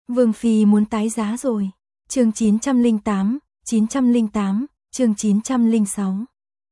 Vương Phi muốn tái giá rồi. Chương 908, chương 906.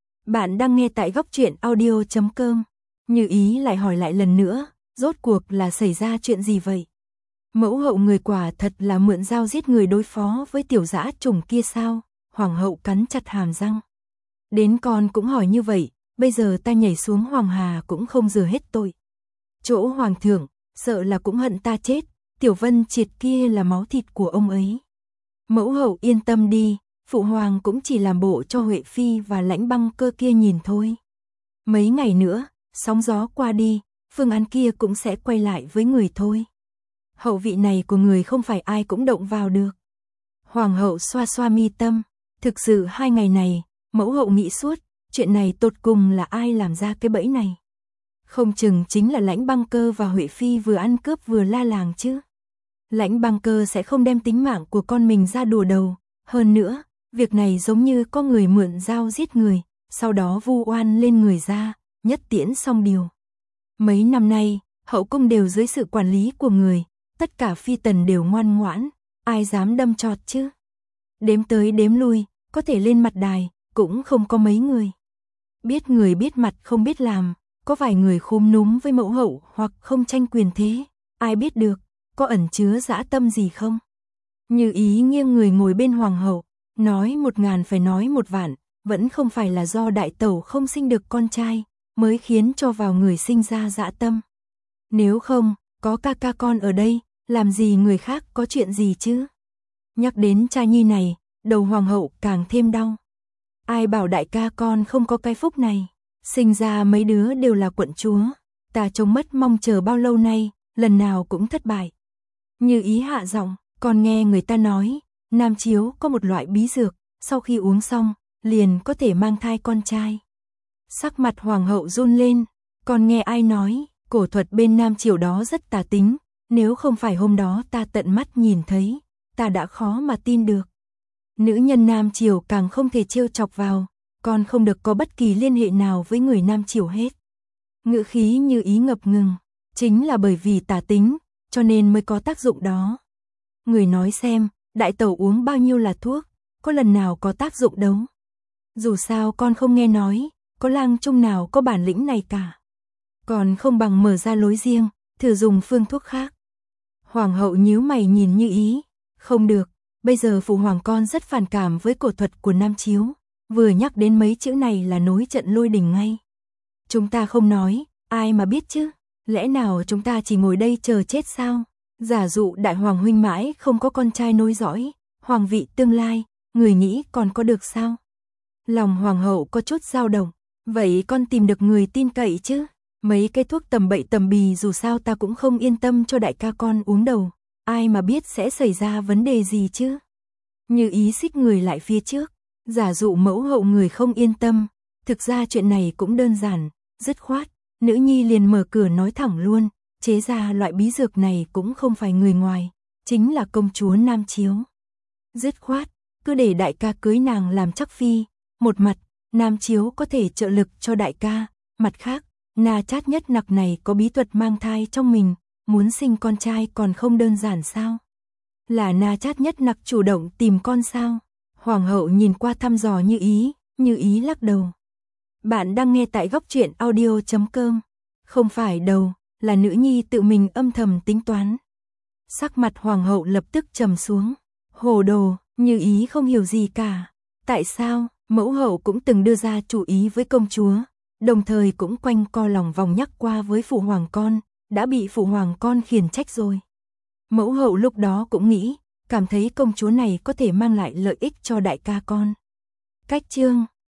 Bạn đang nghe tại góc truyện audio.com. Như Ý lại hỏi lại lần nữa, rốt cuộc là xảy ra chuyện gì vậy? Mẫu hậu người quả thật là mượn dao giết người đối phó với tiểu dã trùng kia sao? Hoàng hậu cắn chặt hàm răng. Đến con cũng hỏi như vậy, bây giờ ta nhảy xuống Hoàng Hà cũng không rửa hết tội. Chỗ Hoàng thượng, sợ là cũng hận ta chết, Tiểu Vân Triệt kia là máu thịt của ông ấy. Mẫu hậu yên tâm đi, Phụ Hoàng cũng chỉ làm bộ cho Huệ Phi và Lãnh Băng Cơ kia nhìn thôi. Mấy ngày nữa, sóng gió qua đi, phương án kia cũng sẽ quay lại với người thôi. Hậu vị này của người không phải ai cũng động vào được. Hoàng hậu xoa xoa mi tâm, thực sự 2 ngày này, mẫu hậu nghĩ suốt, chuyện này tột cùng là ai làm ra cái bẫy này. Không chừng chính là Lãnh Băng Cơ và Huệ Phi vừa ăn cướp vừa la làng chứ. Lãnh Băng Cơ sẽ không đem tính mạng của con mình ra đùa đầu. Hơn nữa, việc này giống như có người mượn dao giết người, sau đó vu oan lên người ra, nhất tiễn xong điều. Mấy năm nay, hậu cung đều dưới sự quản lý của người, tất cả phi tần đều ngoan ngoãn, ai dám đâm chọt chứ. Đếm tới đếm lui, có thể lên mặt đài, cũng không có mấy người. Biết người biết mặt không biết làm, có vài người khúm núm với mẫu hậu hoặc không tranh quyền thế, ai biết được, có ẩn chứa dã tâm gì không. Như Ý nghiêng người ngồi bên hoàng hậu, nói 1000 phải nói 1 vạn, vẫn không phải là do đại tẩu không sinh được con trai, mới khiến cho vào người sinh ra dã tâm. Nếu không, có ca con ở đây, làm gì người khác có chuyện gì chứ. Nhắc đến trai nhi này, đầu hoàng hậu càng thêm đau. Ai bảo đại ca con không có cái phúc này, sinh ra mấy đứa đều là quận chúa, ta trông mất mong chờ bao lâu nay, lần nào cũng thất bại. Như Ý hạ giọng, còn nghe người ta nói, Nam Chiếu có một loại bí dược, sau khi uống xong, liền có thể mang thai con trai. Sắc mặt hoàng hậu run lên, còn nghe ai nói, cổ thuật bên Nam Chiếu đó rất tà tính, nếu không phải hôm đó ta tận mắt nhìn thấy, ta đã khó mà tin được. Nữ nhân Nam Chiếu càng không thể trêu chọc vào, còn không được có bất kỳ liên hệ nào với người Nam Chiếu hết. Ngữ khí Như Ý ngập ngừng, chính là bởi vì tà tính, cho nên mới có tác dụng đó. Người nói xem, đại tẩu uống bao nhiêu là thuốc, có lần nào có tác dụng đâu. Dù sao con không nghe nói, có lang trung nào có bản lĩnh này cả. Còn không bằng mở ra lối riêng, thử dùng phương thuốc khác. Hoàng hậu nhíu mày nhìn Như Ý, không được, bây giờ phụ hoàng con rất phản cảm với cổ thuật của Nam Chiếu, vừa nhắc đến mấy chữ này là nối trận lôi đình ngay. Chúng ta không nói, ai mà biết chứ, lẽ nào chúng ta chỉ ngồi đây chờ chết sao? Giả dụ đại hoàng huynh mãi không có con trai nối dõi, hoàng vị tương lai, người nghĩ còn có được sao? Lòng hoàng hậu có chút dao động, vậy con tìm được người tin cậy chứ? Mấy cái thuốc tầm bậy tầm bì dù sao ta cũng không yên tâm cho đại ca con uống đầu, ai mà biết sẽ xảy ra vấn đề gì chứ? Như Ý xích người lại phía trước, giả dụ mẫu hậu người không yên tâm, thực ra chuyện này cũng đơn giản, dứt khoát, nữ nhi liền mở cửa nói thẳng luôn, chế ra loại bí dược này cũng không phải người ngoài, chính là công chúa Nam Chiếu. Dứt khoát, cứ để đại ca cưới nàng làm chắc phi, một mặt, Nam Chiếu có thể trợ lực cho đại ca, mặt khác, Na Chát Nhất Nặc này có bí thuật mang thai trong mình, muốn sinh con trai còn không đơn giản sao? Là Na Chát Nhất Nặc chủ động tìm con sao? Hoàng hậu nhìn qua thăm dò Như Ý lắc đầu. Bạn đang nghe tại góc truyện audio.com. Không phải đâu, là nữ nhi tự mình âm thầm tính toán. Sắc mặt hoàng hậu lập tức trầm xuống. Hồ đồ, Như Ý không hiểu gì cả. Tại sao, mẫu hậu cũng từng đưa ra chủ ý với công chúa, đồng thời cũng quanh co lòng vòng nhắc qua với phụ hoàng con, đã bị phụ hoàng con khiển trách rồi. Mẫu hậu lúc đó cũng nghĩ, cảm thấy công chúa này có thể mang lại lợi ích cho đại ca con. Cách chương